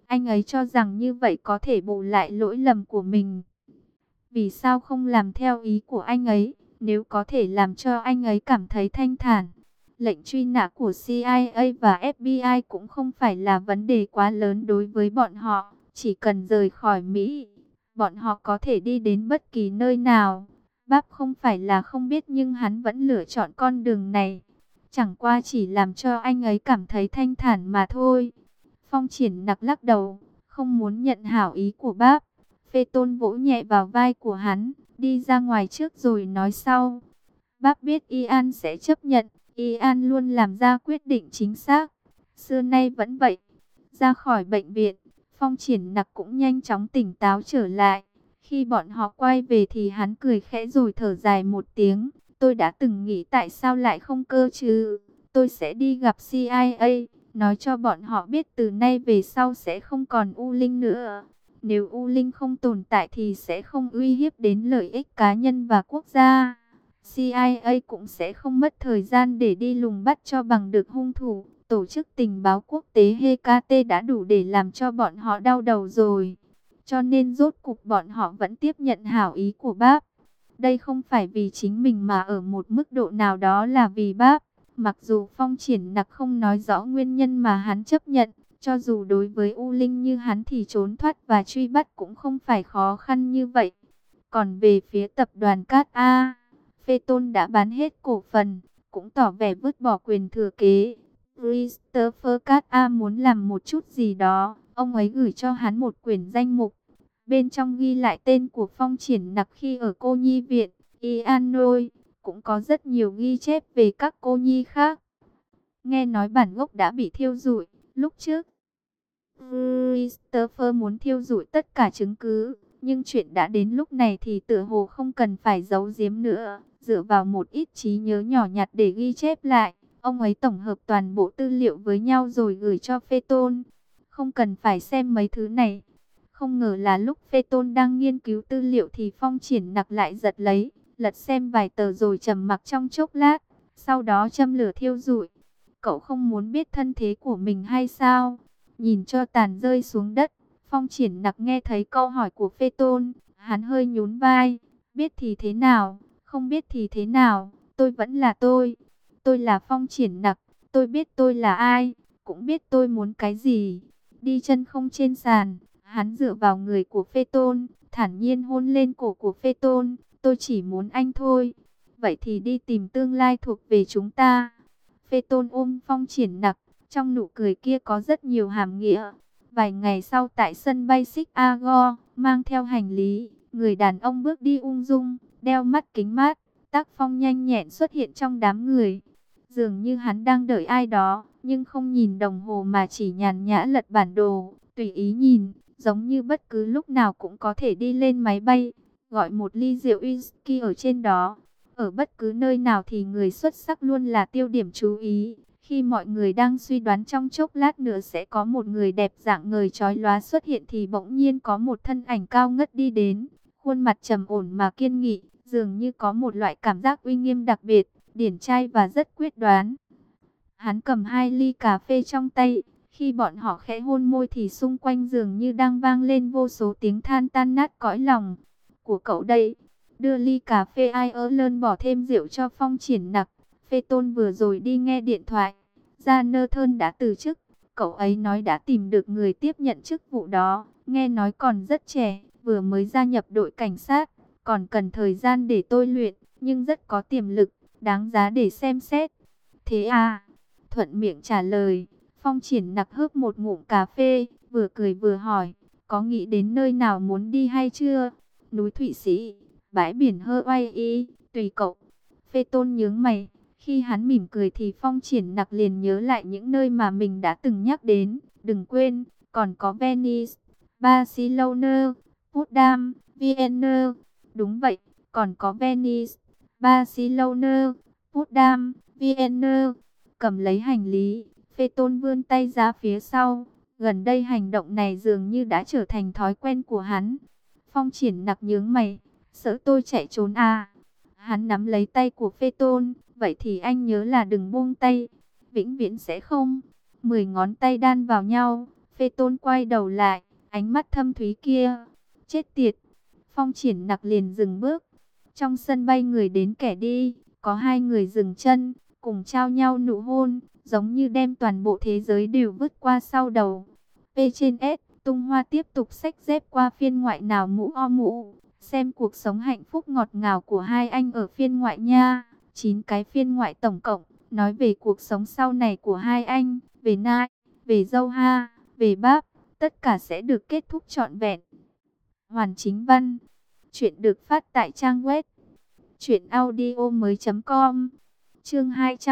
Anh ấy cho rằng như vậy có thể bù lại lỗi lầm của mình. Vì sao không làm theo ý của anh ấy, nếu có thể làm cho anh ấy cảm thấy thanh thản? Lệnh truy nã của CIA và FBI cũng không phải là vấn đề quá lớn đối với bọn họ. Chỉ cần rời khỏi Mỹ, bọn họ có thể đi đến bất kỳ nơi nào. Bác không phải là không biết nhưng hắn vẫn lựa chọn con đường này. Chẳng qua chỉ làm cho anh ấy cảm thấy thanh thản mà thôi. Phong Triển Nặc lắc đầu, không muốn nhận hảo ý của bác. Phê Tôn vỗ nhẹ vào vai của hắn, đi ra ngoài trước rồi nói sau. Bác biết Ian sẽ chấp nhận, Ian luôn làm ra quyết định chính xác. Xưa nay vẫn vậy. Ra khỏi bệnh viện, Phong Triển Nặc cũng nhanh chóng tỉnh táo trở lại. Khi bọn họ quay về thì hắn cười khẽ rồi thở dài một tiếng. Tôi đã từng nghĩ tại sao lại không cơ chứ. Tôi sẽ đi gặp CIA, nói cho bọn họ biết từ nay về sau sẽ không còn U Linh nữa. Nếu U Linh không tồn tại thì sẽ không uy hiếp đến lợi ích cá nhân và quốc gia. CIA cũng sẽ không mất thời gian để đi lùng bắt cho bằng được hung thủ. Tổ chức tình báo quốc tế HKT đã đủ để làm cho bọn họ đau đầu rồi. Cho nên rốt cục bọn họ vẫn tiếp nhận hảo ý của bác. Đây không phải vì chính mình mà ở một mức độ nào đó là vì bác. Mặc dù Phong Triển Nặc không nói rõ nguyên nhân mà hắn chấp nhận, cho dù đối với U Linh như hắn thì trốn thoát và truy bắt cũng không phải khó khăn như vậy. Còn về phía tập đoàn Cát A, Phê Tôn đã bán hết cổ phần, cũng tỏ vẻ vứt bỏ quyền thừa kế. Christopher Cát A muốn làm một chút gì đó, ông ấy gửi cho hắn một quyển danh mục. Bên trong ghi lại tên của Phong Triển Nặc khi ở cô nhi viện, Illinois, cũng có rất nhiều ghi chép về các cô nhi khác. Nghe nói bản gốc đã bị thiêu rụi, lúc trước Christopher muốn thiêu rụi tất cả chứng cứ, nhưng chuyện đã đến lúc này thì tựa hồ không cần phải giấu giếm nữa. Dựa vào một ít trí nhớ nhỏ nhặt để ghi chép lại, ông ấy tổng hợp toàn bộ tư liệu với nhau rồi gửi cho Phê Tôn. Không cần phải xem mấy thứ này. Không ngờ là lúc Phê Tôn đang nghiên cứu tư liệu thì Phong Triển Nặc lại giật lấy, lật xem vài tờ rồi trầm mặc trong chốc lát, sau đó châm lửa thiêu rụi. Cậu không muốn biết thân thế của mình hay sao? Nhìn cho tàn rơi xuống đất, Phong Triển Nặc nghe thấy câu hỏi của Phê Tôn, hắn hơi nhún vai. Biết thì thế nào, không biết thì thế nào, tôi vẫn là tôi. Tôi là Phong Triển Nặc, tôi biết tôi là ai, cũng biết tôi muốn cái gì. Đi chân không trên sàn, hắn dựa vào người của Phê Tôn, thản nhiên hôn lên cổ của Phê Tôn. Tôi chỉ muốn anh thôi. Vậy thì đi tìm tương lai thuộc về chúng ta. Phê Tôn ôm Phong Triển Nặc, trong nụ cười kia có rất nhiều hàm nghĩa. Vài ngày sau tại sân bay Chicago, mang theo hành lý, người đàn ông bước đi ung dung, đeo mắt kính mát, tác phong nhanh nhẹn xuất hiện trong đám người. Dường như hắn đang đợi ai đó, nhưng không nhìn đồng hồ mà chỉ nhàn nhã lật bản đồ, tùy ý nhìn, giống như bất cứ lúc nào cũng có thể đi lên máy bay, gọi một ly rượu whisky ở trên đó. Ở bất cứ nơi nào thì người xuất sắc luôn là tiêu điểm chú ý. Khi mọi người đang suy đoán trong chốc lát nữa sẽ có một người đẹp dạng người chói lóa xuất hiện thì bỗng nhiên có một thân ảnh cao ngất đi đến. Khuôn mặt trầm ổn mà kiên nghị, dường như có một loại cảm giác uy nghiêm đặc biệt, điển trai và rất quyết đoán. Hắn cầm hai ly cà phê trong tay. Khi bọn họ khẽ hôn môi thì xung quanh dường như đang vang lên vô số tiếng than tan nát cõi lòng. Của cậu đây. Đưa ly cà phê ai ớ lơn bỏ thêm rượu cho Phong Triển Nặc. Phê Tôn vừa rồi đi nghe điện thoại. Gia Nơ Thơn đã từ chức. Cậu ấy nói đã tìm được người tiếp nhận chức vụ đó. Nghe nói còn rất trẻ, vừa mới gia nhập đội cảnh sát. Còn cần thời gian để tôi luyện, nhưng rất có tiềm lực, đáng giá để xem xét. Thế à? Thuận miệng trả lời. Phong Triển Nặc hớp một ngụm cà phê, vừa cười vừa hỏi. Có nghĩ đến nơi nào muốn đi hay chưa? Núi Thụy Sĩ, bãi biển Hawaii, tùy cậu. Phê Tôn nhướng mày. Khi hắn mỉm cười thì Phong Triển Nặc liền nhớ lại những nơi mà mình đã từng nhắc đến. Đừng quên, còn có Venice, Barcelona, Potsdam, Vienna. Đúng vậy, còn có Venice, Barcelona, Potsdam, Vienna. Cầm lấy hành lý, Phê Tôn vươn tay ra phía sau. Gần đây hành động này dường như đã trở thành thói quen của hắn. Phong Triển Nặc nhướng mày, sợ tôi chạy trốn à? Hắn nắm lấy tay của Phê Tôn, vậy thì anh nhớ là đừng buông tay, vĩnh viễn sẽ không. 10 ngón tay đan vào nhau, Phê Tôn quay đầu lại, ánh mắt thâm thúy kia. Chết tiệt! Phong Triển Nặc liền dừng bước. Trong sân bay người đến kẻ đi, có hai người dừng chân, cùng trao nhau nụ hôn, giống như đem toàn bộ thế giới đều vứt qua sau đầu. P trên S, Tung Hoa tiếp tục xách dép qua phiên ngoại nào mũ o mũ, xem cuộc sống hạnh phúc ngọt ngào của hai anh ở phiên ngoại nha. 9 cái phiên ngoại tổng cộng, nói về cuộc sống sau này của hai anh, về Nai, về dâu ha, về bác, tất cả sẽ được kết thúc trọn vẹn. Hoàn Chính Văn. Chuyện được phát tại trang web truyệnaudiomoi.com. Chương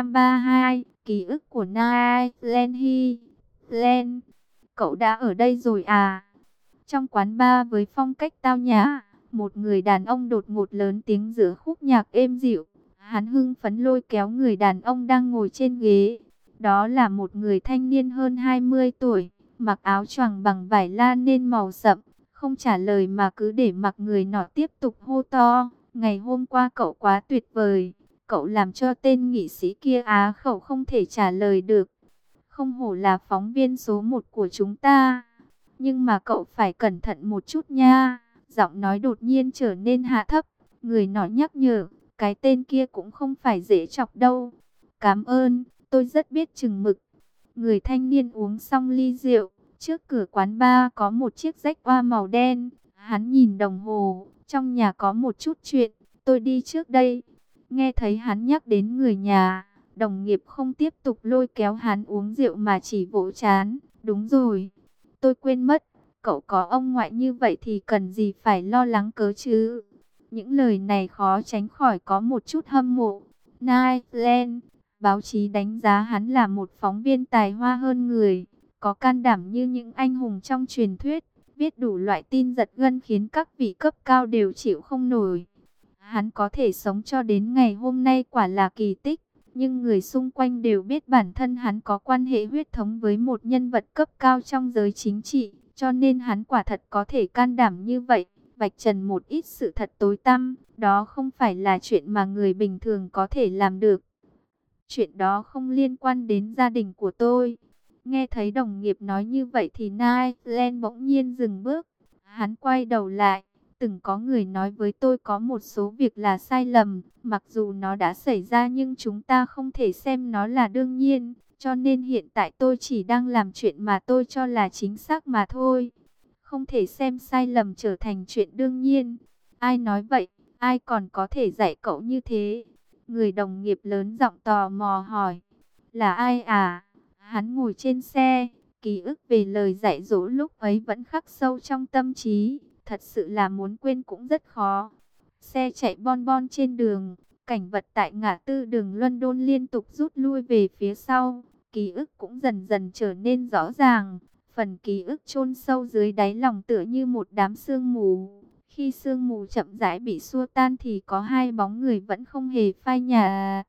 232, ký ức của Nai Lenhy. Len, cậu đã ở đây rồi à? Trong quán bar với phong cách tao nhã, một người đàn ông đột ngột lớn tiếng giữa khúc nhạc êm dịu. Hắn hưng phấn lôi kéo người đàn ông đang ngồi trên ghế. Đó là một người thanh niên hơn 20 tuổi, mặc áo choàng bằng vải la nên màu sậm, không trả lời mà cứ để mặc người nọ tiếp tục hô to. Ngày hôm qua cậu quá tuyệt vời, cậu làm cho tên nghị sĩ kia á khẩu không thể trả lời được. Không hổ là phóng viên số 1 của chúng ta. Nhưng mà cậu phải cẩn thận một chút nha. Giọng nói đột nhiên trở nên hạ thấp. Người nọ nhắc nhở, cái tên kia cũng không phải dễ chọc đâu. Cảm ơn, tôi rất biết chừng mực. Người thanh niên uống xong ly rượu. Trước cửa quán bar có một chiếc rách oa màu đen. Hắn nhìn đồng hồ, trong nhà có một chút chuyện, tôi đi trước đây. Nghe thấy hắn nhắc đến người nhà, đồng nghiệp không tiếp tục lôi kéo hắn uống rượu mà chỉ vỗ chán. Đúng rồi, tôi quên mất, cậu có ông ngoại như vậy thì cần gì phải lo lắng cớ chứ. Những lời này khó tránh khỏi có một chút hâm mộ. Nigel, báo chí đánh giá hắn là một phóng viên tài hoa hơn người, có can đảm như những anh hùng trong truyền thuyết, viết đủ loại tin giật gân khiến các vị cấp cao đều chịu không nổi. Hắn có thể sống cho đến ngày hôm nay quả là kỳ tích, nhưng người xung quanh đều biết bản thân hắn có quan hệ huyết thống với một nhân vật cấp cao trong giới chính trị, cho nên hắn quả thật có thể can đảm như vậy, vạch trần một ít sự thật tối tăm. Đó không phải là chuyện mà người bình thường có thể làm được. Chuyện đó không liên quan đến gia đình của tôi. Nghe thấy đồng nghiệp nói như vậy thì Nigel bỗng nhiên dừng bước. Hắn quay đầu lại. Từng có người nói với tôi có một số việc là sai lầm. Mặc dù nó đã xảy ra nhưng chúng ta không thể xem nó là đương nhiên. Cho nên hiện tại tôi chỉ đang làm chuyện mà tôi cho là chính xác mà thôi. Không thể xem sai lầm trở thành chuyện đương nhiên. Ai nói vậy? Ai còn có thể dạy cậu như thế? Người đồng nghiệp lớn giọng tò mò hỏi. Là ai à? Hắn ngồi trên xe, ký ức về lời dạy dỗ lúc ấy vẫn khắc sâu trong tâm trí. Thật sự là muốn quên cũng rất khó. Xe chạy bon bon trên đường, cảnh vật tại ngã tư đường London liên tục rút lui về phía sau. Ký ức cũng dần dần trở nên rõ ràng. Phần ký ức chôn sâu dưới đáy lòng tựa như một đám sương mù. Khi sương mù chậm rãi bị xua tan thì có hai bóng người vẫn không hề phai nhạt.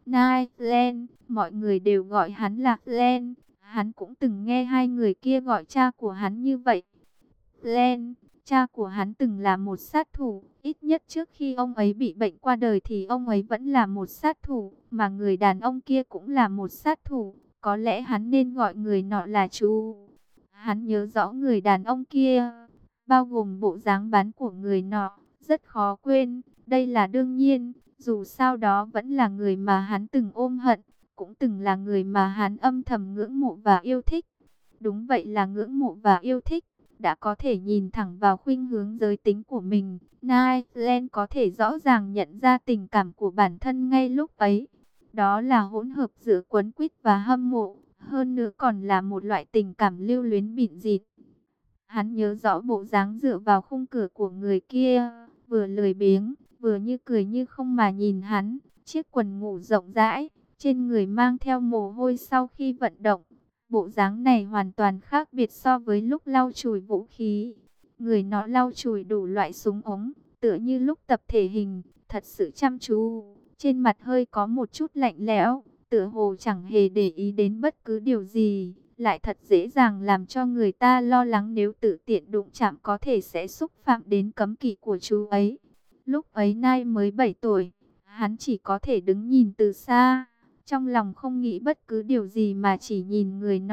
Len, mọi người đều gọi hắn là Len. Hắn cũng từng nghe hai người kia gọi cha của hắn như vậy. Len, cha của hắn từng là một sát thủ. Ít nhất trước khi ông ấy bị bệnh qua đời thì ông ấy vẫn là một sát thủ. Mà người đàn ông kia cũng là một sát thủ. Có lẽ hắn nên gọi người nọ là chú. Hắn nhớ rõ người đàn ông kia, bao gồm bộ dáng bán của người nọ, rất khó quên. Đây là đương nhiên, dù sao đó vẫn là người mà hắn từng ôm hận, cũng từng là người mà hắn âm thầm ngưỡng mộ và yêu thích. Đúng vậy, là ngưỡng mộ và yêu thích, đã có thể nhìn thẳng vào khuynh hướng giới tính của mình. Nigel có thể rõ ràng nhận ra tình cảm của bản thân ngay lúc ấy. Đó là hỗn hợp giữa quấn quýt và hâm mộ, hơn nữa còn là một loại tình cảm lưu luyến bịn rịt. Hắn nhớ rõ bộ dáng dựa vào khung cửa của người kia, vừa lười biếng, vừa như cười như không mà nhìn hắn. Chiếc quần ngủ rộng rãi, trên người mang theo mồ hôi sau khi vận động. Bộ dáng này hoàn toàn khác biệt so với lúc lau chùi vũ khí. Người nó lau chùi đủ loại súng ống, tựa như lúc tập thể hình, thật sự chăm chú. Trên mặt hơi có một chút lạnh lẽo, tựa hồ chẳng hề để ý đến bất cứ điều gì, lại thật dễ dàng làm cho người ta lo lắng nếu tự tiện đụng chạm có thể sẽ xúc phạm đến cấm kỵ của chú ấy. Lúc ấy Nai mới 7 tuổi, hắn chỉ có thể đứng nhìn từ xa, trong lòng không nghĩ bất cứ điều gì mà chỉ nhìn người nọ.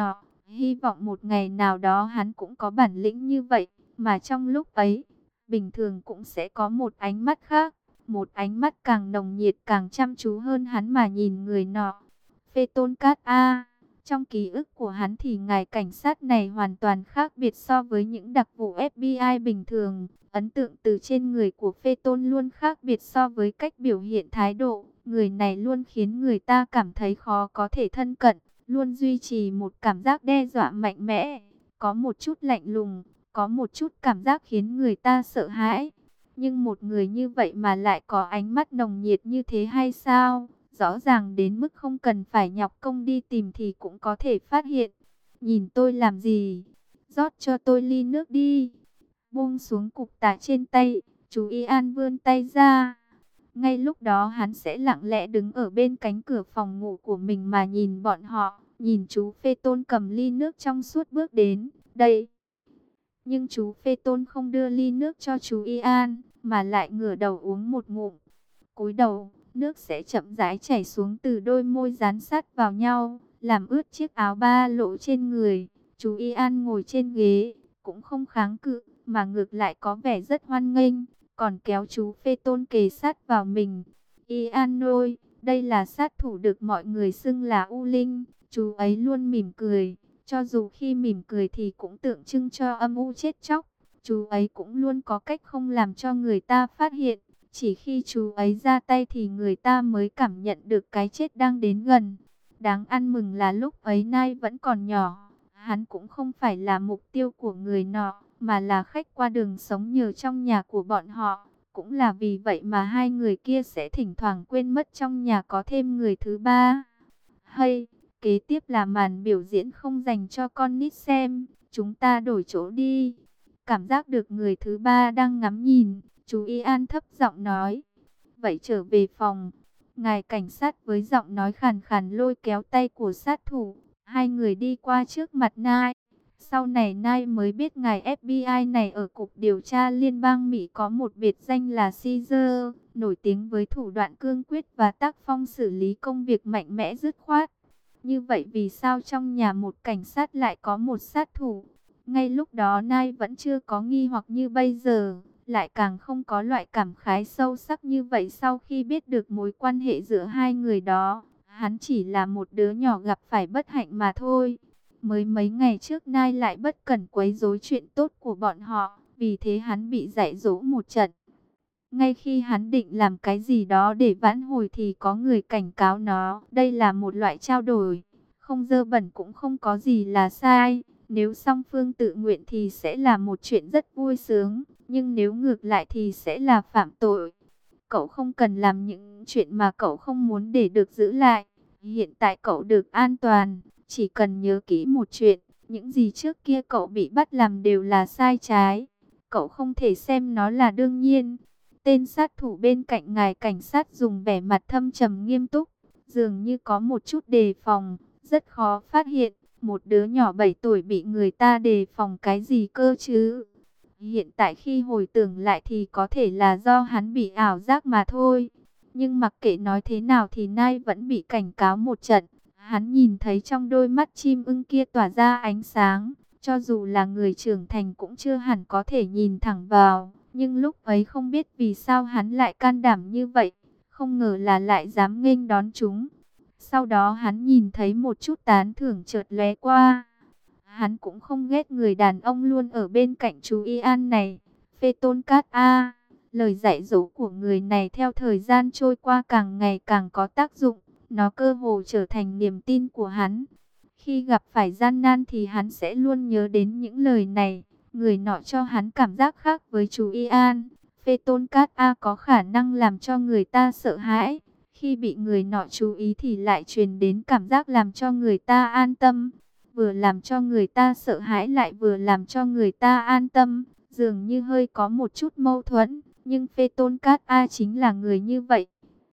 Hy vọng một ngày nào đó hắn cũng có bản lĩnh như vậy, mà trong lúc ấy, bình thường cũng sẽ có một ánh mắt khác, một ánh mắt càng nồng nhiệt càng chăm chú hơn hắn mà nhìn người nọ. Phê Tôn Cát A, trong ký ức của hắn thì ngài cảnh sát này hoàn toàn khác biệt so với những đặc vụ FBI bình thường. Ấn tượng từ trên người của Phê Tôn luôn khác biệt so với cách biểu hiện thái độ. Người này luôn khiến người ta cảm thấy khó có thể thân cận, luôn duy trì một cảm giác đe dọa mạnh mẽ, có một chút lạnh lùng, có một chút cảm giác khiến người ta sợ hãi. Nhưng một người như vậy mà lại có ánh mắt nồng nhiệt như thế hay sao? Rõ ràng đến mức không cần phải nhọc công đi tìm thì cũng có thể phát hiện. Nhìn tôi làm gì? Rót cho tôi ly nước đi. Buông xuống cục tạ trên tay, chú Ian vươn tay ra. Ngay lúc đó hắn sẽ lặng lẽ đứng ở bên cánh cửa phòng ngủ của mình mà nhìn bọn họ. Nhìn chú Phê Tôn cầm ly nước trong suốt bước đến. Đây. Nhưng chú Phê Tôn không đưa ly nước cho chú Ian, mà lại ngửa đầu uống một ngụm. Cúi đầu, nước sẽ chậm rãi chảy xuống từ đôi môi dán sát vào nhau, làm ướt chiếc áo ba lỗ trên người. Chú Ian ngồi trên ghế, cũng không kháng cự, mà ngược lại có vẻ rất hoan nghênh, còn kéo chú Phê Tôn kề sát vào mình. Ian ơi, đây là sát thủ được mọi người xưng là U Linh. Chú ấy luôn mỉm cười, cho dù khi mỉm cười thì cũng tượng trưng cho âm u chết chóc. Chú ấy cũng luôn có cách không làm cho người ta phát hiện. Chỉ khi chú ấy ra tay thì người ta mới cảm nhận được cái chết đang đến gần. Đáng ăn mừng là lúc ấy Nai vẫn còn nhỏ. Hắn cũng không phải là mục tiêu của người nọ, mà là khách qua đường sống nhờ trong nhà của bọn họ. Cũng là vì vậy mà hai người kia sẽ thỉnh thoảng quên mất trong nhà có thêm người thứ ba. Hay, kế tiếp là màn biểu diễn không dành cho con nít xem. Chúng ta đổi chỗ đi. Cảm giác được người thứ ba đang ngắm nhìn, chú Ian thấp giọng nói. Vậy trở về phòng. Ngài cảnh sát với giọng nói khàn khàn lôi kéo tay của sát thủ. Hai người đi qua trước mặt Nai. Sau này Nai mới biết ngài FBI này ở Cục Điều tra Liên bang Mỹ có một biệt danh là Caesar, nổi tiếng với thủ đoạn cương quyết và tác phong xử lý công việc mạnh mẽ dứt khoát. Như vậy vì sao trong nhà một cảnh sát lại có một sát thủ? Ngay lúc đó Nai vẫn chưa có nghi hoặc như bây giờ, lại càng không có loại cảm khái sâu sắc như vậy sau khi biết được mối quan hệ giữa hai người đó. Hắn chỉ là một đứa nhỏ gặp phải bất hạnh mà thôi. Mới mấy ngày trước Nai lại bất cẩn quấy rối chuyện tốt của bọn họ, vì thế hắn bị dạy dỗ một trận. Ngay khi hắn định làm cái gì đó để vãn hồi thì có người cảnh cáo nó, đây là một loại trao đổi, không dơ bẩn cũng không có gì là sai. Nếu song phương tự nguyện thì sẽ là một chuyện rất vui sướng, nhưng nếu ngược lại thì sẽ là phạm tội. Cậu không cần làm những chuyện mà cậu không muốn để được giữ lại. Hiện tại cậu được an toàn, chỉ cần nhớ kỹ một chuyện, những gì trước kia cậu bị bắt làm đều là sai trái. Cậu không thể xem nó là đương nhiên. Tên sát thủ bên cạnh ngài cảnh sát dùng vẻ mặt thâm trầm nghiêm túc, dường như có một chút đề phòng, rất khó phát hiện. Một đứa nhỏ 7 tuổi bị người ta đề phòng cái gì cơ chứ? Hiện tại khi hồi tưởng lại thì có thể là do hắn bị ảo giác mà thôi. Nhưng mặc kệ nói thế nào thì Nai vẫn bị cảnh cáo một trận. Hắn nhìn thấy trong đôi mắt chim ưng kia tỏa ra ánh sáng. Cho dù là người trưởng thành cũng chưa hẳn có thể nhìn thẳng vào. Nhưng lúc ấy không biết vì sao hắn lại can đảm như vậy. Không ngờ là lại dám nghênh đón chúng. Sau đó hắn nhìn thấy một chút tán thưởng chợt lóe qua. Hắn cũng không ghét người đàn ông luôn ở bên cạnh chú Ian này. Phê Tôn Cát A. Lời dạy dỗ của người này theo thời gian trôi qua càng ngày càng có tác dụng. Nó cơ hồ trở thành niềm tin của hắn. Khi gặp phải gian nan thì hắn sẽ luôn nhớ đến những lời này. Người nọ cho hắn cảm giác khác với chú Ian. Phê Tôn Cát A có khả năng làm cho người ta sợ hãi. Khi bị người nọ chú ý thì lại truyền đến cảm giác làm cho người ta an tâm. Vừa làm cho người ta sợ hãi lại vừa làm cho người ta an tâm. Dường như hơi có một chút mâu thuẫn. Nhưng Phê Tôn Cát A chính là người như vậy.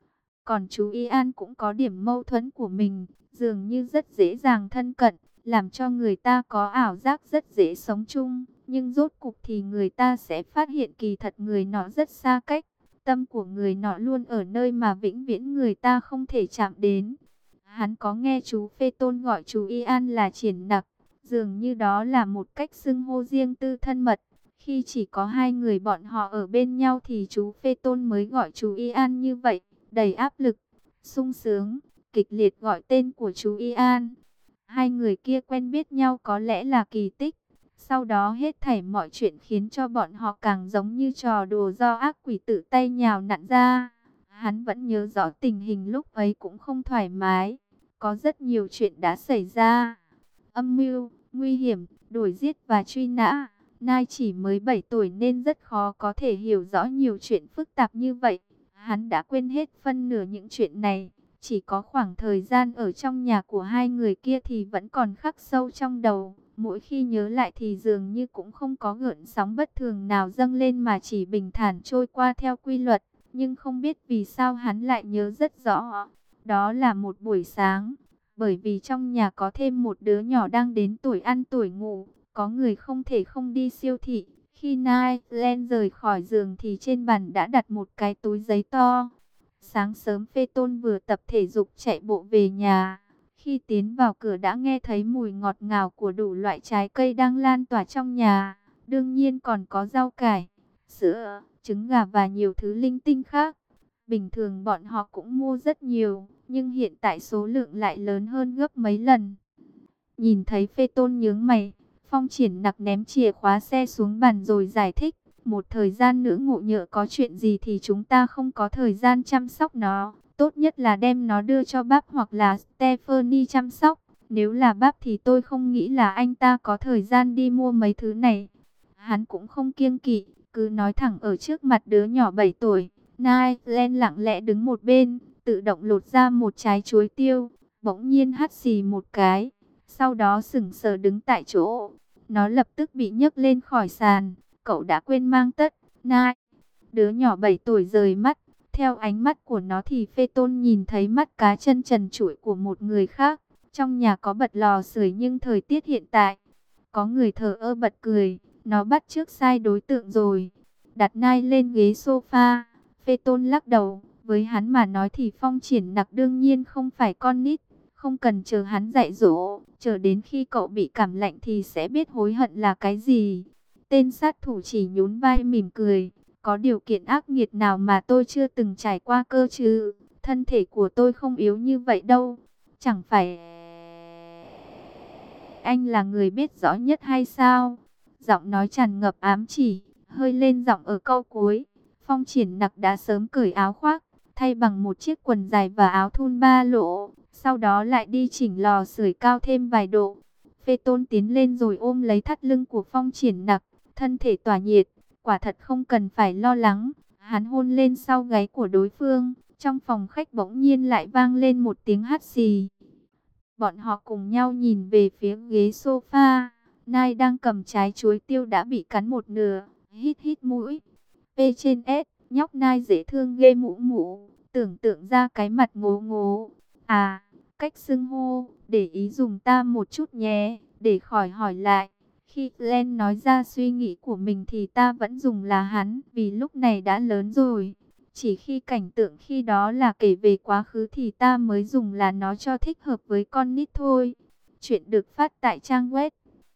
Còn chú Ian cũng có điểm mâu thuẫn của mình. Dường như rất dễ dàng thân cận, làm cho người ta có ảo giác rất dễ sống chung. Nhưng rốt cục thì người ta sẽ phát hiện kỳ thật người nọ rất xa cách. Tâm của người nọ luôn ở nơi mà vĩnh viễn người ta không thể chạm đến. Hắn có nghe chú Phê Tôn gọi chú Ian là Triển Nặc. Dường như đó là một cách xưng hô riêng tư thân mật. Khi chỉ có hai người bọn họ ở bên nhau thì chú Phê Tôn mới gọi chú Ian như vậy, đầy áp lực, sung sướng, kịch liệt gọi tên của chú Ian. Hai người kia quen biết nhau có lẽ là kỳ tích. Sau đó hết thảy mọi chuyện khiến cho bọn họ càng giống như trò đùa do ác quỷ tự tay nhào nặn ra. Hắn vẫn nhớ rõ tình hình lúc ấy cũng không thoải mái. Có rất nhiều chuyện đã xảy ra. Âm mưu, nguy hiểm, đuổi giết và truy nã. Nai chỉ mới 7 tuổi nên rất khó có thể hiểu rõ nhiều chuyện phức tạp như vậy. Hắn đã quên hết phân nửa những chuyện này. Chỉ có khoảng thời gian ở trong nhà của hai người kia thì vẫn còn khắc sâu trong đầu. Mỗi khi nhớ lại thì dường như cũng không có gợn sóng bất thường nào dâng lên mà chỉ bình thản trôi qua theo quy luật. Nhưng không biết vì sao hắn lại nhớ rất rõ. Đó là một buổi sáng. Bởi vì trong nhà có thêm một đứa nhỏ đang đến tuổi ăn tuổi ngủ. Có người không thể không đi siêu thị. Khi Nigel rời khỏi giường thì trên bàn đã đặt một cái túi giấy to. Sáng sớm Phê Tôn vừa tập thể dục chạy bộ về nhà. Khi tiến vào cửa đã nghe thấy mùi ngọt ngào của đủ loại trái cây đang lan tỏa trong nhà. Đương nhiên còn có rau cải, sữa, trứng gà và nhiều thứ linh tinh khác. Bình thường bọn họ cũng mua rất nhiều, nhưng hiện tại số lượng lại lớn hơn gấp mấy lần. Nhìn thấy Phê Tôn nhướng mày, Phong Triển Nặc ném chìa khóa xe xuống bàn rồi giải thích. Một thời gian nữa Ngộ Nhỡ có chuyện gì thì chúng ta không có thời gian chăm sóc nó. Tốt nhất là đem nó đưa cho bác hoặc là Stephanie chăm sóc. Nếu là bác thì tôi không nghĩ là anh ta có thời gian đi mua mấy thứ này. Hắn cũng không kiêng kỵ, cứ nói thẳng ở trước mặt đứa nhỏ 7 tuổi. Nigel lặng lẽ đứng một bên, tự động lột ra một trái chuối tiêu, bỗng nhiên hắt xì một cái. Sau đó sững sờ đứng tại chỗ. Nó lập tức bị nhấc lên khỏi sàn. Cậu đã quên mang tất. Nai. Đứa nhỏ 7 tuổi rời mắt. Theo ánh mắt của nó thì Phê Tôn nhìn thấy mắt cá chân trần trụi của một người khác. Trong nhà có bật lò sưởi nhưng thời tiết hiện tại. Có người thờ ơ bật cười. Nó bắt chước sai đối tượng rồi. Đặt Nai lên ghế sofa. Phê Tôn lắc đầu. Với hắn mà nói thì Phong Triển Nặc đương nhiên không phải con nít. Không cần chờ hắn dạy dỗ, chờ đến khi cậu bị cảm lạnh thì sẽ biết hối hận là cái gì. Tên sát thủ chỉ nhún vai mỉm cười. Có điều kiện ác nghiệt nào mà tôi chưa từng trải qua cơ chứ? Thân thể của tôi không yếu như vậy đâu. Chẳng phải anh là người biết rõ nhất hay sao? Giọng nói tràn ngập ám chỉ, hơi lên giọng ở câu cuối. Phong Triển Nặc đã sớm cởi áo khoác, thay bằng một chiếc quần dài và áo thun ba lỗ. Sau đó lại đi chỉnh lò sưởi cao thêm vài độ. Phê Tôn tiến lên rồi ôm lấy thắt lưng của Phong Triển Nặc, thân thể tỏa nhiệt, quả thật không cần phải lo lắng. Hắn hôn lên sau gáy của đối phương, trong phòng khách bỗng nhiên lại vang lên một tiếng hắt xì. Bọn họ cùng nhau nhìn về phía ghế sofa. Nai đang cầm trái chuối tiêu đã bị cắn một nửa, hít hít mũi. P trên S, nhóc Nai dễ thương ghê mũ mũ, tưởng tượng ra cái mặt ngố ngố. À, cách xưng hô, để ý dùng ta một chút nhé, để khỏi hỏi lại. Khi Glenn nói ra suy nghĩ của mình thì ta vẫn dùng là hắn, vì lúc này đã lớn rồi. Chỉ khi cảnh tượng khi đó là kể về quá khứ thì ta mới dùng là nó cho thích hợp với con nít thôi. Chuyện được phát tại trang web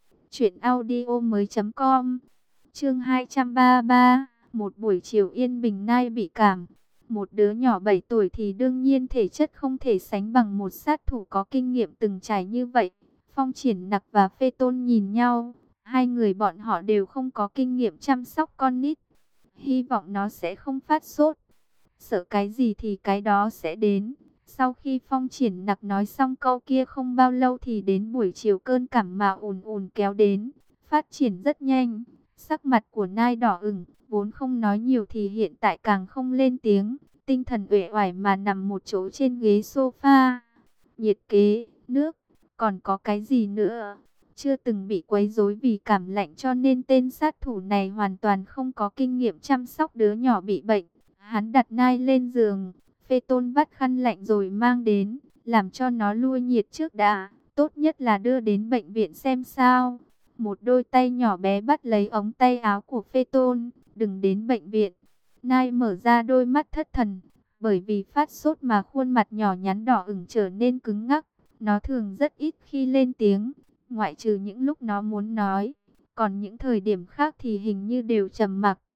truyệnaudiomoi.com. Chương 233, một buổi chiều yên bình Nai bị cảm. Một đứa nhỏ 7 tuổi thì đương nhiên thể chất không thể sánh bằng một sát thủ có kinh nghiệm từng trải như vậy. Phong Triển Nặc và Phê Tôn nhìn nhau, hai người bọn họ đều không có kinh nghiệm chăm sóc con nít. Hy vọng nó sẽ không phát sốt. Sợ cái gì thì cái đó sẽ đến. Sau khi Phong Triển Nặc nói xong câu kia không bao lâu thì đến buổi chiều cơn cảm mạo ùn ùn kéo đến, phát triển rất nhanh. Sắc mặt của Nai đỏ ửng, vốn không nói nhiều thì hiện tại càng không lên tiếng, tinh thần uể oải mà nằm một chỗ trên ghế sofa. Nhiệt kế, nước, còn có cái gì nữa? Chưa từng bị quấy rối vì cảm lạnh cho nên tên sát thủ này hoàn toàn không có kinh nghiệm chăm sóc đứa nhỏ bị bệnh. Hắn đặt Nai lên giường, Phê Tôn vắt khăn lạnh rồi mang đến, làm cho nó lui nhiệt trước đã, tốt nhất là đưa đến bệnh viện xem sao. Một đôi tay nhỏ bé bắt lấy ống tay áo của Phê Tôn, đừng đến bệnh viện. Nai mở ra đôi mắt thất thần, bởi vì phát sốt mà khuôn mặt nhỏ nhắn đỏ ửng trở nên cứng ngắc. Nó thường rất ít khi lên tiếng, ngoại trừ những lúc nó muốn nói. Còn những thời điểm khác thì hình như đều trầm mặc.